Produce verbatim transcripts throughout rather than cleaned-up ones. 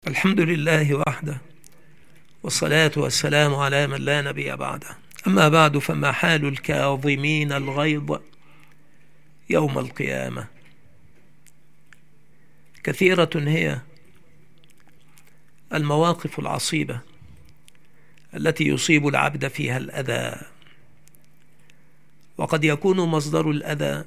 الحمد لله وحده، والصلاة والسلام على من لا نبي بعده. أما بعد، فما حال الكاظمين الغيظ يوم القيامة؟ كثيرة هي المواقف العصيبة التي يصيب العبد فيها الأذى، وقد يكون مصدر الأذى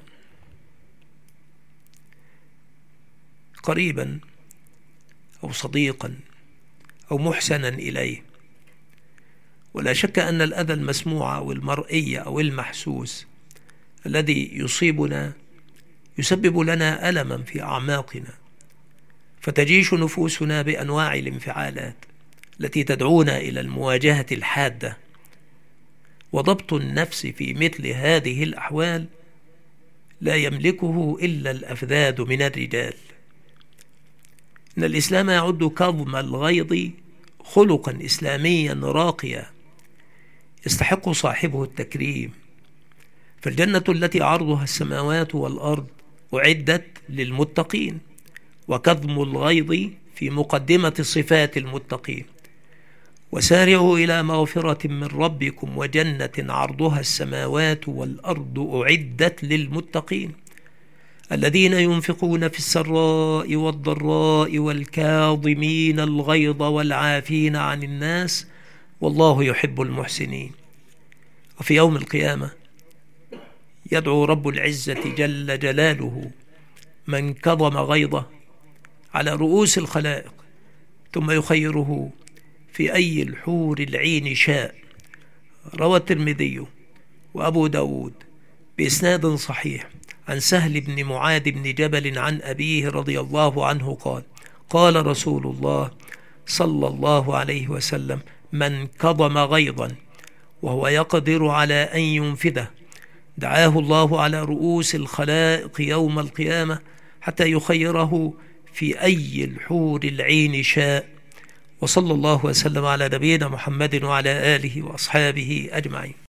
قريبا أو صديقا أو محسنا إليه. ولا شك أن الأذى المسموع أو المرئي أو المحسوس الذي يصيبنا يسبب لنا ألما في أعماقنا، فتجيش نفوسنا بأنواع الانفعالات التي تدعونا إلى المواجهة الحادة. وضبط النفس في مثل هذه الأحوال لا يملكه إلا الأفذاذ من الرجال. إن الإسلام يعد كظم الغيظ خلقا إسلاميا راقيا يستحق صاحبه التكريم، فالجنة التي عرضها السماوات والأرض أعدت للمتقين، وكظم الغيظ في مقدمة صفات المتقين. وسارعوا إلى مغفرة من ربكم وجنة عرضها السماوات والأرض أعدت للمتقين الذين ينفقون في السراء والضراء والكاظمين الغيظ والعافين عن الناس والله يحب المحسنين. وفي يوم القيامة يدعو رب العزة جل جلاله من كظم غيظه على رؤوس الخلائق، ثم يخيره في أي الحور العين شاء. روى الترمذي وأبو داود بإسناد صحيح عن سهل بن معاذ بن جبل عن أبيه رضي الله عنه قال: قال رسول الله صلى الله عليه وسلم: من كظم غيظا وهو يقدر على أن ينفذه دعاه الله على رؤوس الخلائق يوم القيامة حتى يخيره في أي الحور العين شاء. وصلى الله وسلم على نبينا محمد وعلى آله وأصحابه أجمعين.